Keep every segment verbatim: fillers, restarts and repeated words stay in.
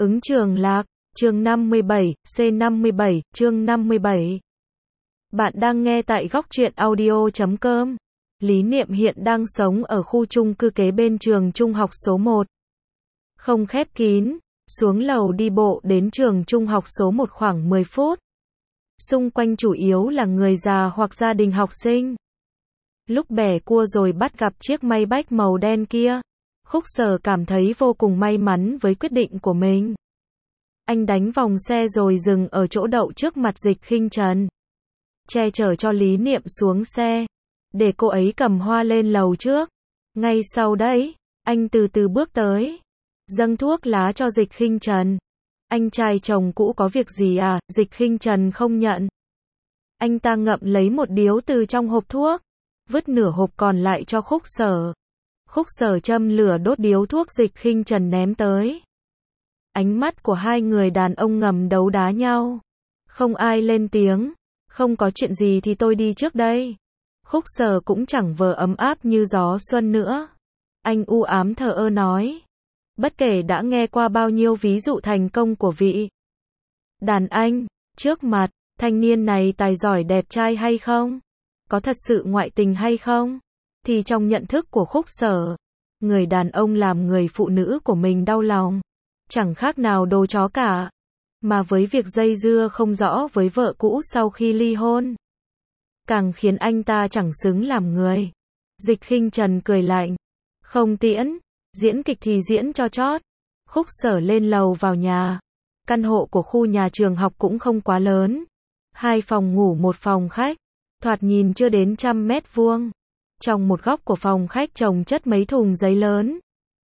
Ứng Trường Lạc, chương năm mươi bảy, C năm mươi bảy, chương năm mươi bảy. Bạn đang nghe tại góc truyện audio chấm com. Lý Niệm hiện đang sống ở khu chung cư kế bên trường trung học số một. Không khép kín, xuống lầu đi bộ đến trường trung học số một khoảng mười phút. Xung quanh chủ yếu là người già hoặc gia đình học sinh. Lúc bẻ cua rồi bắt gặp chiếc Maybach màu đen kia, Khúc Sở cảm thấy vô cùng may mắn với quyết định của mình. Anh đánh vòng xe rồi dừng ở chỗ đậu trước mặt Dịch Khinh Trần, che chở cho Lý Niệm xuống xe, để cô ấy cầm hoa lên lầu trước. Ngay sau đấy, anh từ từ bước tới, dâng thuốc lá cho Dịch Khinh Trần. Anh trai chồng cũ có việc gì à? Dịch Khinh Trần không nhận. Anh ta ngậm lấy một điếu từ trong hộp thuốc, vứt nửa hộp còn lại cho Khúc Sở. Khúc Sở châm lửa đốt điếu thuốc Dịch Khinh Trần ném tới. Ánh mắt của hai người đàn ông ngầm đấu đá nhau. Không ai lên tiếng. Không có chuyện gì thì tôi đi trước đây. Khúc Sở cũng chẳng vờ ấm áp như gió xuân nữa. Anh u ám thờ ơ nói. Bất kể đã nghe qua bao nhiêu ví dụ thành công của vị đàn anh trước mặt, thanh niên này tài giỏi đẹp trai hay không? Có thật sự ngoại tình hay không? Thì trong nhận thức của Khúc Sở, người đàn ông làm người phụ nữ của mình đau lòng, chẳng khác nào đồ chó cả. Mà với việc dây dưa không rõ với vợ cũ sau khi ly hôn, càng khiến anh ta chẳng xứng làm người. Dịch Khinh Trần cười lạnh. Không tiễn, diễn kịch thì diễn cho chót. Khúc Sở lên lầu vào nhà. Căn hộ của khu nhà trường học cũng không quá lớn. Hai phòng ngủ một phòng khách, thoạt nhìn chưa đến trăm mét vuông. Trong một góc của phòng khách chồng chất mấy thùng giấy lớn.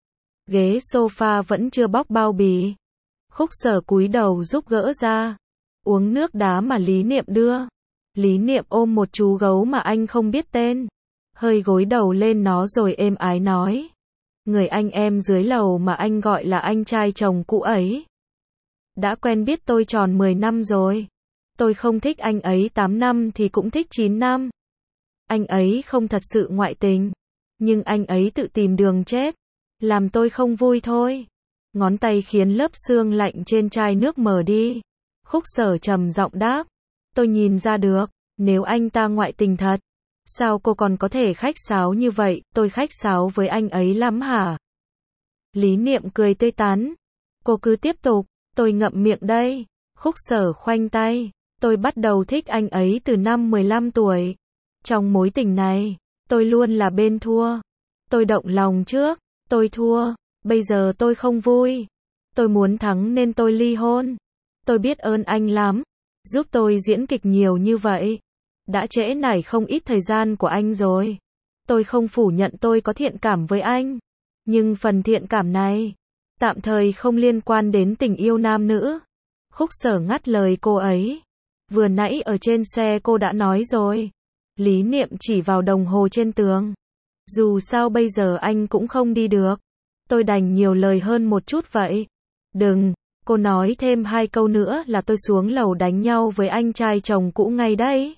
Ghế sofa vẫn chưa bóc bao bì. Khúc Sở cúi đầu giúp gỡ ra. Uống nước đá mà Lý Niệm đưa. Lý Niệm ôm một chú gấu mà anh không biết tên, hơi gối đầu lên nó rồi êm ái nói. Người anh em dưới lầu mà anh gọi là anh trai chồng cũ ấy. Đã quen biết tôi tròn mười năm rồi. Tôi không thích anh ấy tám năm thì cũng thích chín năm. Anh ấy không thật sự ngoại tình, nhưng anh ấy tự tìm đường chết, làm tôi không vui thôi. Ngón tay khiến lớp xương lạnh trên chai nước mờ đi. Khúc Sở trầm giọng đáp. Tôi nhìn ra được, nếu anh ta ngoại tình thật, sao cô còn có thể khách sáo như vậy? Tôi khách sáo với anh ấy lắm hả? Lý Niệm cười tươi tắn. Cô cứ tiếp tục, tôi ngậm miệng đây. Khúc Sở khoanh tay. Tôi bắt đầu thích anh ấy từ năm mười lăm tuổi. Trong mối tình này, tôi luôn là bên thua. Tôi động lòng trước, tôi thua, bây giờ tôi không vui. Tôi muốn thắng nên tôi ly hôn. Tôi biết ơn anh lắm, giúp tôi diễn kịch nhiều như vậy. Đã trễ nải không ít thời gian của anh rồi. Tôi không phủ nhận tôi có thiện cảm với anh. Nhưng phần thiện cảm này, tạm thời không liên quan đến tình yêu nam nữ. Khúc Sở ngắt lời cô ấy. Vừa nãy ở trên xe cô đã nói rồi. Lý Niệm chỉ vào đồng hồ trên tường. Dù sao bây giờ anh cũng không đi được. Tôi đành nhiều lời hơn một chút vậy. Đừng, cô nói thêm hai câu nữa là tôi xuống lầu đánh nhau với anh trai chồng cũ ngay đấy.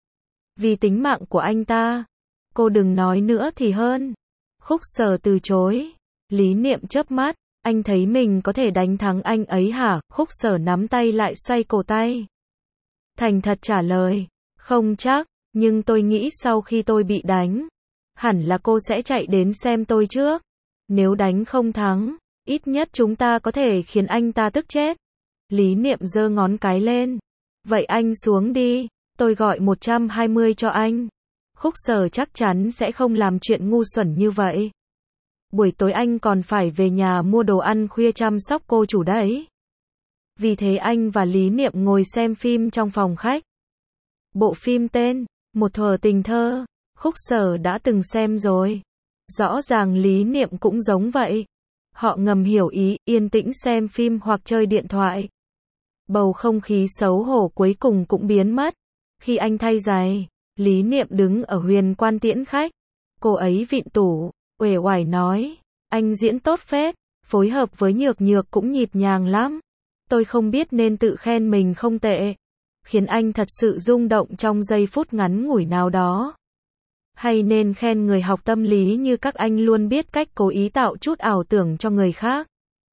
Vì tính mạng của anh ta. Cô đừng nói nữa thì hơn. Khúc Sở từ chối. Lý Niệm chớp mắt. Anh thấy mình có thể đánh thắng anh ấy hả? Khúc Sở nắm tay lại xoay cổ tay. Thành thật trả lời. Không chắc, nhưng tôi nghĩ sau khi tôi bị đánh, hẳn là cô sẽ chạy đến xem tôi trước. Nếu đánh không thắng, ít nhất chúng ta có thể khiến anh ta tức chết. Lý Niệm giơ ngón cái lên. Vậy anh xuống đi, tôi gọi một trăm hai mươi cho anh. Khúc Sở chắc chắn sẽ không làm chuyện ngu xuẩn như vậy. Buổi tối anh còn phải về nhà mua đồ ăn khuya chăm sóc cô chủ đấy. Vì thế anh và Lý Niệm ngồi xem phim trong phòng khách. Bộ phim tên, Một thuở tình thơ, Khúc Sở đã từng xem rồi. Rõ ràng Lý Niệm cũng giống vậy. Họ ngầm hiểu ý, yên tĩnh xem phim hoặc chơi điện thoại. Bầu không khí xấu hổ cuối cùng cũng biến mất. Khi anh thay giày, Lý Niệm đứng ở Huyền Quan tiễn khách. Cô ấy vịn tủ, uể oải nói. Anh diễn tốt phết, phối hợp với Nhược Nhược cũng nhịp nhàng lắm. Tôi không biết nên tự khen mình không tệ, khiến anh thật sự rung động trong giây phút ngắn ngủi nào đó. Hay nên khen người học tâm lý như các anh luôn biết cách cố ý tạo chút ảo tưởng cho người khác.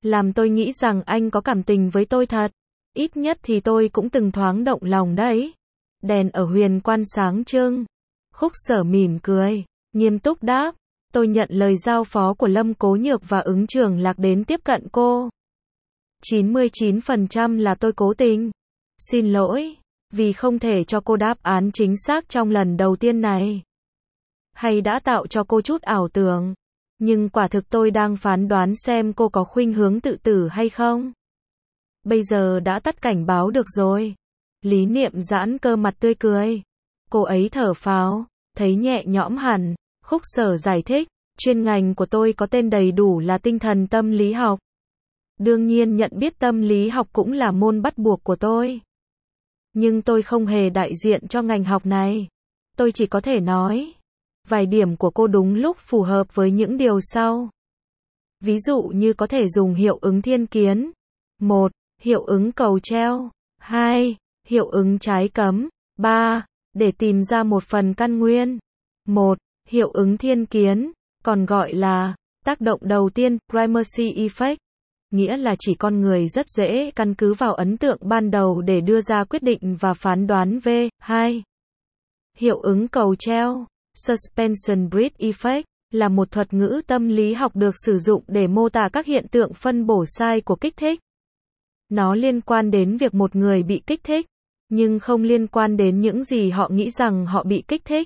làm tôi nghĩ rằng anh có cảm tình với tôi thật. Ít nhất thì tôi cũng từng thoáng động lòng đấy. Đèn ở Huyền Quan sáng trưng. Khúc Sở mỉm cười, nghiêm túc đáp, tôi nhận lời giao phó của Lâm Cố Nhược và Ứng Trường Lạc đến tiếp cận cô. chín mươi chín phần trăm là tôi cố tình. Xin lỗi, vì không thể cho cô đáp án chính xác trong lần đầu tiên này. Hay đã tạo cho cô chút ảo tưởng. Nhưng quả thực tôi đang phán đoán xem cô có khuynh hướng tự tử hay không. Bây giờ đã tắt cảnh báo được rồi. Lý Niệm giãn cơ mặt tươi cười. Cô ấy thở phào, thấy nhẹ nhõm hẳn. Khúc Sở giải thích, chuyên ngành của tôi có tên đầy đủ là tinh thần tâm lý học. Đương nhiên nhận biết tâm lý học cũng là môn bắt buộc của tôi. Nhưng tôi không hề đại diện cho ngành học này. Tôi chỉ có thể nói, vài điểm của cô đúng lúc phù hợp với những điều sau. Ví dụ như có thể dùng hiệu ứng thiên kiến. một. Hiệu ứng cầu treo. hai. Hiệu ứng trái cấm. ba. Để tìm ra một phần căn nguyên. một. Hiệu ứng thiên kiến, còn gọi là tác động đầu tiên, primacy effect, nghĩa là chỉ con người rất dễ căn cứ vào ấn tượng ban đầu để đưa ra quyết định và phán đoán về. hai. Hiệu ứng cầu treo, suspension bridge effect, là một thuật ngữ tâm lý học được sử dụng để mô tả các hiện tượng phân bổ sai của kích thích. Nó liên quan đến việc một người bị kích thích, nhưng không liên quan đến những gì họ nghĩ rằng họ bị kích thích.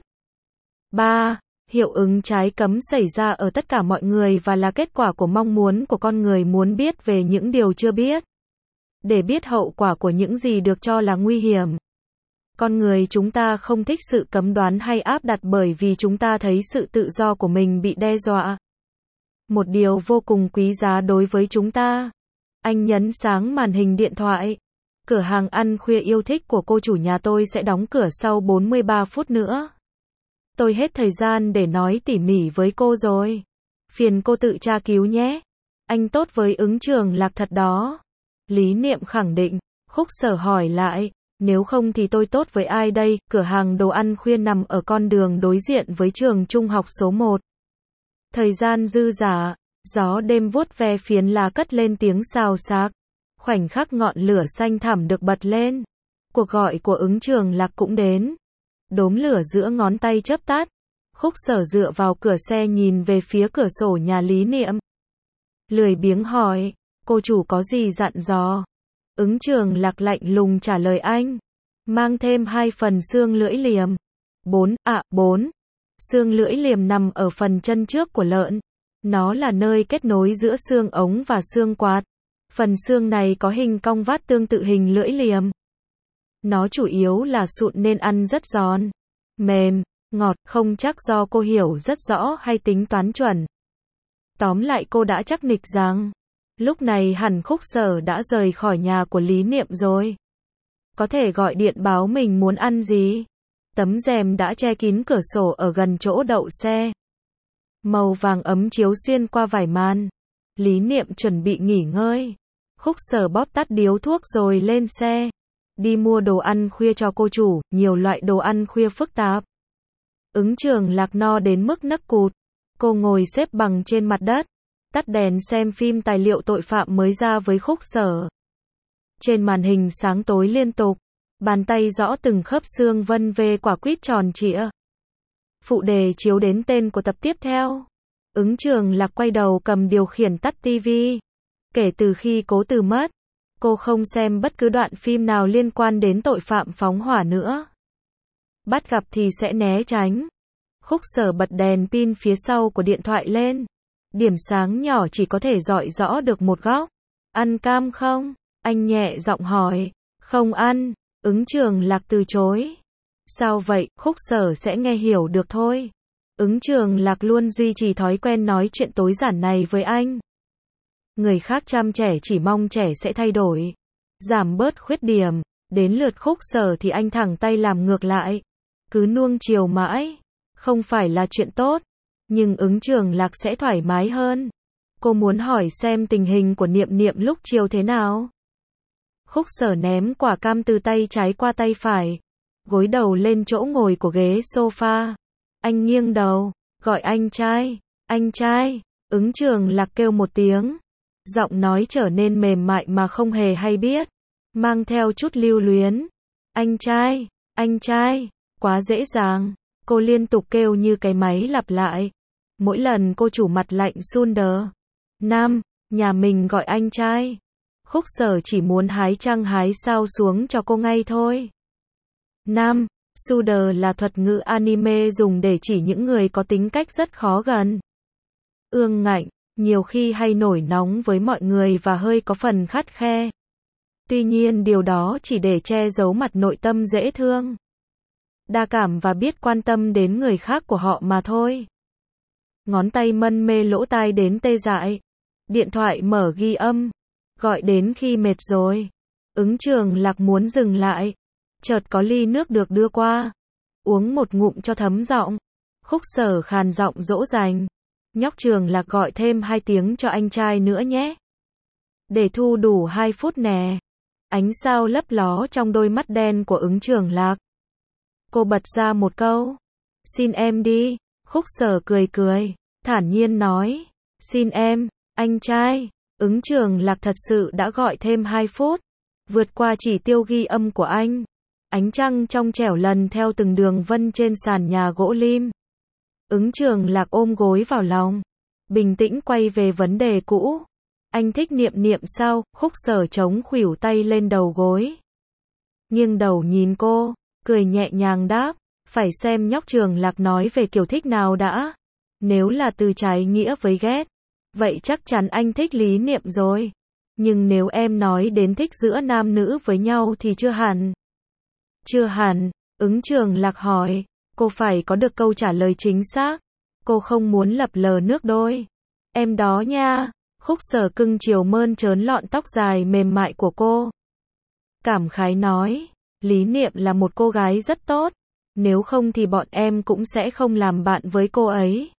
ba. Hiệu ứng trái cấm xảy ra ở tất cả mọi người và là kết quả của mong muốn của con người muốn biết về những điều chưa biết. Để biết hậu quả của những gì được cho là nguy hiểm. Con người chúng ta không thích sự cấm đoán hay áp đặt bởi vì chúng ta thấy sự tự do của mình bị đe dọa. Một điều vô cùng quý giá đối với chúng ta. Anh nhấn sáng màn hình điện thoại. Cửa hàng ăn khuya yêu thích của cô chủ nhà tôi sẽ đóng cửa sau bốn mươi ba phút nữa. Tôi hết thời gian để nói tỉ mỉ với cô rồi. Phiền cô tự tra cứu nhé. Anh tốt với Ứng Trường Lạc thật đó. Lý Niệm khẳng định. Khúc Sở hỏi lại, nếu không thì tôi tốt với ai đây? Cửa hàng đồ ăn khuya nằm ở con đường đối diện với trường trung học số một. Thời gian dư dả, gió đêm vuốt ve phiến lá cất lên tiếng xào xạc. Khoảnh khắc ngọn lửa xanh thẳm được bật lên. Cuộc gọi của Ứng Trường Lạc cũng đến. Đốm lửa giữa ngón tay chớp tắt. Khúc Sở dựa vào cửa xe nhìn về phía cửa sổ nhà Lý Niệm. Lười biếng hỏi, cô chủ có gì dặn dò? Ứng Trường Lạc lạnh lùng trả lời anh. Mang thêm hai phần xương lưỡi liềm. Bốn, à, bốn. Xương lưỡi liềm nằm ở phần chân trước của lợn. Nó là nơi kết nối giữa xương ống và xương quạt. Phần xương này có hình cong vát tương tự hình lưỡi liềm. Nó chủ yếu là sụn nên ăn rất giòn, mềm, ngọt, không chắc do cô hiểu rất rõ hay tính toán chuẩn. Tóm lại cô đã chắc nịch rằng, lúc này hẳn Khúc Sở đã rời khỏi nhà của Lý Niệm rồi. Có thể gọi điện báo mình muốn ăn gì. Tấm rèm đã che kín cửa sổ ở gần chỗ đậu xe. Màu vàng ấm chiếu xuyên qua vải màn. Lý Niệm chuẩn bị nghỉ ngơi. Khúc Sở bóp tắt điếu thuốc rồi lên xe. Đi mua đồ ăn khuya cho cô chủ, nhiều loại đồ ăn khuya phức tạp. Ứng Trường Lạc no đến mức nấc cụt. Cô ngồi xếp bằng trên mặt đất, tắt đèn xem phim tài liệu tội phạm mới ra với Khúc Sở. Trên màn hình sáng tối liên tục, bàn tay rõ từng khớp xương vân vê quả quýt tròn trịa. Phụ đề chiếu đến tên của tập tiếp theo. Ứng Trường Lạc quay đầu cầm điều khiển tắt tivi. Kể từ khi Cố Từ mất, cô không xem bất cứ đoạn phim nào liên quan đến tội phạm phóng hỏa nữa. Bắt gặp thì sẽ né tránh. Khúc Sở bật đèn pin phía sau của điện thoại lên. Điểm sáng nhỏ chỉ có thể rọi rõ được một góc. Ăn cam không? Anh nhẹ giọng hỏi. Không ăn. Ứng Trường Lạc từ chối. Sao vậy? Khúc Sở sẽ nghe hiểu được thôi. Ứng Trường Lạc luôn duy trì thói quen nói chuyện tối giản này với anh. Người khác chăm trẻ chỉ mong trẻ sẽ thay đổi, giảm bớt khuyết điểm. Đến lượt Khúc Sở thì anh thẳng tay làm ngược lại. Cứ nuông chiều mãi, không phải là chuyện tốt. Nhưng Ứng Trường Lạc sẽ thoải mái hơn. Cô muốn hỏi xem tình hình của Niệm Niệm lúc chiều thế nào. Khúc Sở ném quả cam từ tay trái qua tay phải, gối đầu lên chỗ ngồi của ghế sofa. Anh nghiêng đầu, gọi anh trai, anh trai. Ứng Trường Lạc kêu một tiếng, Giọng nói trở nên mềm mại mà không hề hay biết, mang theo chút lưu luyến. Anh trai, anh trai, quá dễ dàng. Cô liên tục kêu như cái máy lặp lại. Mỗi lần cô chủ mặt lạnh sun đờ. Nam, nhà mình gọi anh trai. Khúc Sở chỉ muốn hái trăng hái sao xuống cho cô ngay thôi. Nam, Suder là thuật ngữ anime dùng để chỉ những người có tính cách rất khó gần. Ương ngạnh, nhiều khi hay nổi nóng với mọi người và hơi có phần khắt khe. Tuy nhiên điều đó chỉ để che giấu mặt nội tâm dễ thương, đa cảm và biết quan tâm đến người khác của họ mà thôi. Ngón tay mân mê lỗ tai đến tê dại. Điện thoại mở ghi âm. Gọi đến khi mệt rồi. Ứng Trường Lạc muốn dừng lại. Chợt có ly nước được đưa qua. Uống một ngụm cho thấm giọng. Khúc Sở khàn giọng dỗ dành. Nhóc Trường Lạc gọi thêm hai tiếng cho anh trai nữa nhé. Để thu đủ hai phút nè. Ánh sao lấp ló trong đôi mắt đen của Ứng Trường Lạc. Cô bật ra một câu. Xin em đi. Khúc Sở cười cười, thản nhiên nói. Xin em, anh trai. Ứng Trường Lạc thật sự đã gọi thêm hai phút. Vượt qua chỉ tiêu ghi âm của anh. Ánh trăng trong trẻo lần theo từng đường vân trên sàn nhà gỗ lim. Ứng Trường Lạc ôm gối vào lòng. Bình tĩnh quay về vấn đề cũ. Anh thích Niệm Niệm sao? Khúc Sở chống khuỷu tay lên đầu gối. Nghiêng đầu nhìn cô, cười nhẹ nhàng đáp. Phải xem nhóc Trường Lạc nói về kiểu thích nào đã. Nếu là từ trái nghĩa với ghét, vậy chắc chắn anh thích Lý Niệm rồi. Nhưng nếu em nói đến thích giữa nam nữ với nhau thì chưa hẳn. Chưa hẳn, Ứng Trường Lạc hỏi. Cô phải có được câu trả lời chính xác. Cô không muốn lập lờ nước đôi. Em đó nha. Khúc Sở cưng chiều mơn trớn lọn tóc dài mềm mại của cô. Cảm khái nói. Lý Niệm là một cô gái rất tốt. Nếu không thì bọn em cũng sẽ không làm bạn với cô ấy.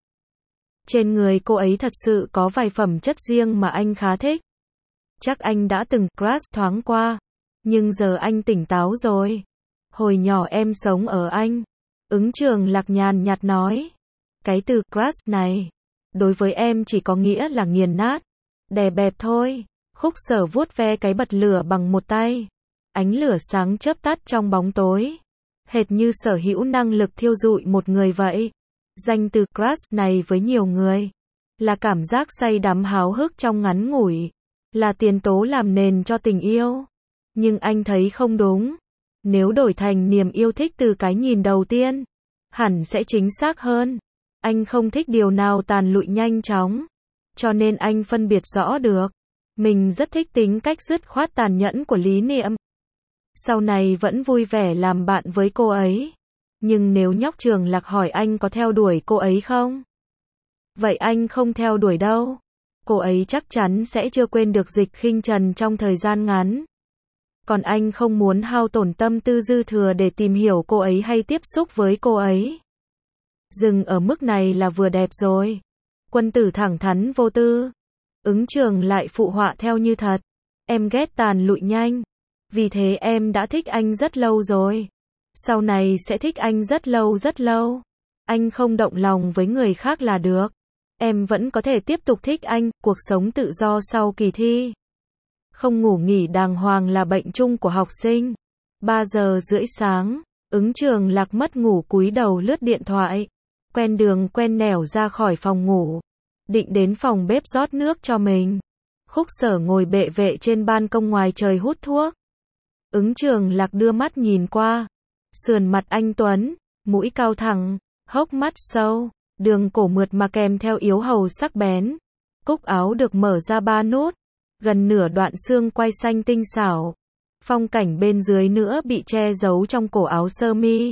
Trên người cô ấy thật sự có vài phẩm chất riêng mà anh khá thích. Chắc anh đã từng crush thoáng qua. Nhưng giờ anh tỉnh táo rồi. Hồi nhỏ em sống ở Anh. Ứng Trường Lạc nhàn nhạt nói. Cái từ crush này, đối với em chỉ có nghĩa là nghiền nát, đè bẹp thôi. Khúc Sở vuốt ve cái bật lửa bằng một tay. Ánh lửa sáng chớp tắt trong bóng tối. Hệt như sở hữu năng lực thiêu rụi một người vậy. Danh từ crush này với nhiều người là cảm giác say đắm háo hức trong ngắn ngủi, là tiền tố làm nền cho tình yêu. Nhưng anh thấy không đúng. Nếu đổi thành niềm yêu thích từ cái nhìn đầu tiên, hẳn sẽ chính xác hơn. Anh không thích điều nào tàn lụi nhanh chóng. Cho nên anh phân biệt rõ được. Mình rất thích tính cách dứt khoát tàn nhẫn của Lý Niệm. Sau này vẫn vui vẻ làm bạn với cô ấy. Nhưng nếu nhóc Trường Lạc hỏi anh có theo đuổi cô ấy không? Vậy anh không theo đuổi đâu. Cô ấy chắc chắn sẽ chưa quên được Dịch Khinh Trần trong thời gian ngắn. Còn anh không muốn hao tổn tâm tư dư thừa để tìm hiểu cô ấy hay tiếp xúc với cô ấy. Dừng ở mức này là vừa đẹp rồi. Quân tử thẳng thắn vô tư. Ứng Trường lại phụ họa theo như thật. Em ghét tàn lụi nhanh. Vì thế em đã thích anh rất lâu rồi. Sau này sẽ thích anh rất lâu rất lâu. Anh không động lòng với người khác là được. Em vẫn có thể tiếp tục thích anh, cuộc sống tự do sau kỳ thi. Không ngủ nghỉ đàng hoàng là bệnh chung của học sinh. ba giờ rưỡi sáng, Ứng Trường Lạc mất ngủ cúi đầu lướt điện thoại. Quen đường quen nẻo ra khỏi phòng ngủ. Định đến phòng bếp rót nước cho mình. Khúc Sở ngồi bệ vệ trên ban công ngoài trời hút thuốc. Ứng Trường Lạc đưa mắt nhìn qua. Sườn mặt anh tuấn, mũi cao thẳng, hốc mắt sâu, đường cổ mượt mà kèm theo yếu hầu sắc bén. Cúc áo được mở ra ba nút, gần nửa đoạn xương quai xanh tinh xảo. Phong cảnh bên dưới nữa bị che giấu trong cổ áo sơ mi.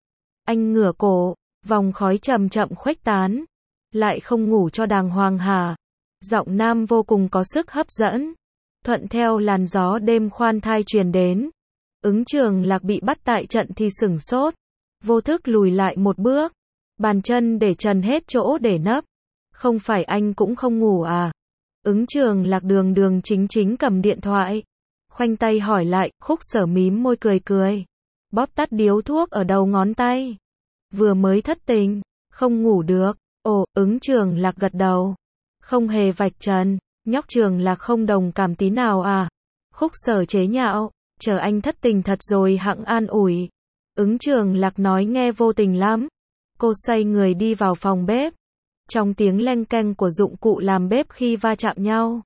Anh ngửa cổ, vòng khói chậm chậm khuếch tán. Lại không ngủ cho đàng hoàng hả? Giọng nam vô cùng có sức hấp dẫn. Thuận theo làn gió đêm khoan thai truyền đến. Ứng Trường Lạc bị bắt tại trận thì sửng sốt. Vô thức lùi lại một bước. Bàn chân để trần hết chỗ để nấp. Không phải anh cũng không ngủ à? Ứng Trường Lạc đường đường chính chính cầm điện thoại. Khoanh tay hỏi lại. Khúc Sở mím môi cười cười. Bóp tắt điếu thuốc ở đầu ngón tay. Vừa mới thất tình. Không ngủ được. Ồ, Ứng Trường Lạc gật đầu. Không hề vạch trần. Nhóc Trường Lạc không đồng cảm tí nào à? Khúc Sở chế nhạo, chờ anh thất tình thật rồi hẵng an ủi. Ứng Trường Lạc nói nghe vô tình lắm. Cô xoay người đi vào phòng bếp. Trong tiếng leng keng của dụng cụ làm bếp khi va chạm nhau,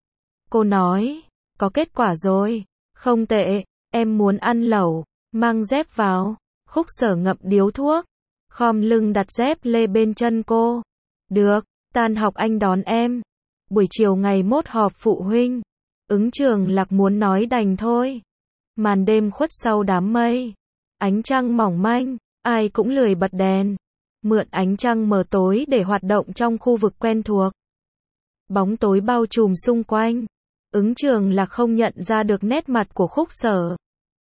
cô nói, có kết quả rồi, không tệ, em muốn ăn lẩu, mang dép vào. Khúc Sở ngậm điếu thuốc, khom lưng đặt dép lê bên chân cô. Được, tan học anh đón em. Buổi chiều ngày mốt họp phụ huynh. Ứng Trường Lạc muốn nói đành thôi. Màn đêm khuất sau đám mây. Ánh trăng mỏng manh, ai cũng lười bật đèn. Mượn ánh trăng mờ tối để hoạt động trong khu vực quen thuộc. Bóng tối bao trùm xung quanh. Ứng Trường Lạc không nhận ra được nét mặt của Khúc Sở.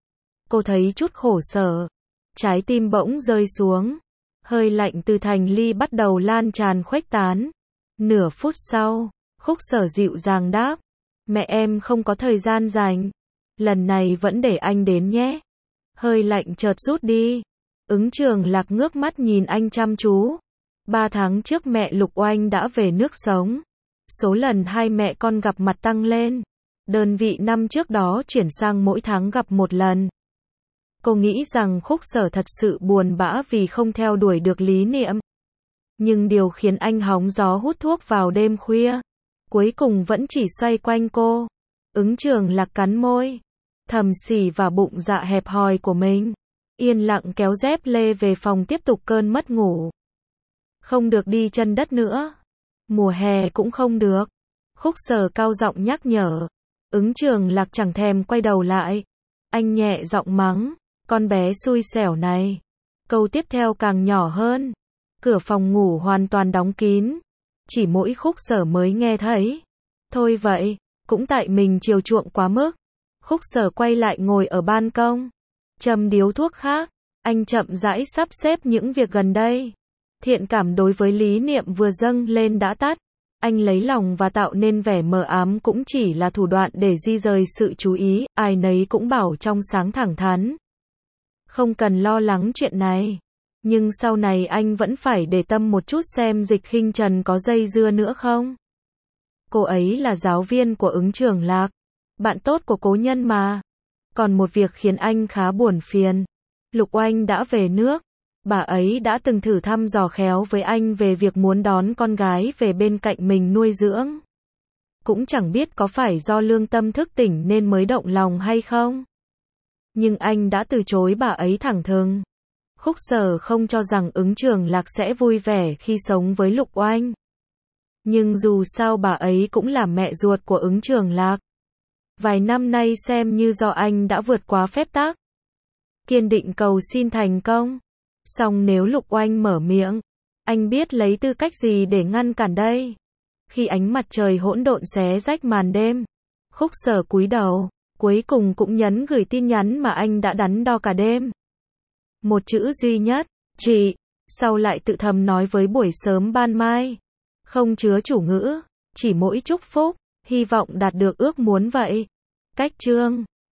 Cô thấy chút khổ sở. Trái tim bỗng rơi xuống. Hơi lạnh từ thành ly bắt đầu lan tràn khuếch tán. Nửa phút sau, Khúc Sở dịu dàng đáp. Mẹ em không có thời gian dành. Lần này vẫn để anh đến nhé. Hơi lạnh chợt rút đi. Ứng Trường Lạc ngước mắt nhìn anh chăm chú. Ba tháng trước mẹ Lục Oanh đã về nước sống. Số lần hai mẹ con gặp mặt tăng lên. Đơn vị năm trước đó chuyển sang mỗi tháng gặp một lần. Cô nghĩ rằng Khúc Sở thật sự buồn bã vì không theo đuổi được lý niệm. Nhưng điều khiến anh hóng gió hút thuốc vào đêm khuya, cuối cùng vẫn chỉ xoay quanh cô. Ứng Trường Lạc cắn môi, thầm xỉ vào bụng dạ hẹp hòi của mình. Yên lặng kéo dép lê về phòng tiếp tục cơn mất ngủ. Không được đi chân đất nữa. Mùa hè cũng không được. Khúc Sở cao giọng nhắc nhở. Ứng Trường Lạc chẳng thèm quay đầu lại. Anh nhẹ giọng mắng. Con bé xui xẻo này. Câu tiếp theo càng nhỏ hơn. Cửa phòng ngủ hoàn toàn đóng kín. Chỉ mỗi Khúc Sở mới nghe thấy. Thôi vậy, cũng tại mình chiều chuộng quá mức. Khúc Sở quay lại ngồi ở ban công. Châm điếu thuốc khác. Anh chậm rãi sắp xếp những việc gần đây. Thiện cảm đối với lý niệm vừa dâng lên đã tắt. Anh lấy lòng và tạo nên vẻ mờ ám cũng chỉ là thủ đoạn để di rời sự chú ý. Ai nấy cũng bảo trong sáng thẳng thắn. Không cần lo lắng chuyện này. Nhưng sau này anh vẫn phải để tâm một chút xem Dịch Khinh Trần có dây dưa nữa không. Cô ấy là giáo viên của Ứng Trường Lạc. Bạn tốt của cố nhân mà. Còn một việc khiến anh khá buồn phiền. Lục Oanh đã về nước. Bà ấy đã từng thử thăm dò khéo với anh về việc muốn đón con gái về bên cạnh mình nuôi dưỡng. Cũng chẳng biết có phải do lương tâm thức tỉnh nên mới động lòng hay không. Nhưng anh đã từ chối bà ấy thẳng thừng. Khúc Sở không cho rằng Ứng Trường Lạc sẽ vui vẻ khi sống với Lục Oanh. Nhưng dù sao bà ấy cũng là mẹ ruột của Ứng Trường Lạc. Vài năm nay xem như do anh đã vượt quá phép tắc. Kiên định cầu xin thành công. Song nếu Lục Oanh mở miệng, anh biết lấy tư cách gì để ngăn cản đây. Khi ánh mặt trời hỗn độn xé rách màn đêm, Khúc Sở cúi đầu, cuối cùng cũng nhấn gửi tin nhắn mà anh đã đắn đo cả đêm. Một chữ duy nhất, chị, sau lại tự thầm nói với buổi sớm ban mai. Không chứa chủ ngữ, chỉ mỗi chúc phúc, hy vọng đạt được ước muốn vậy. Cách chương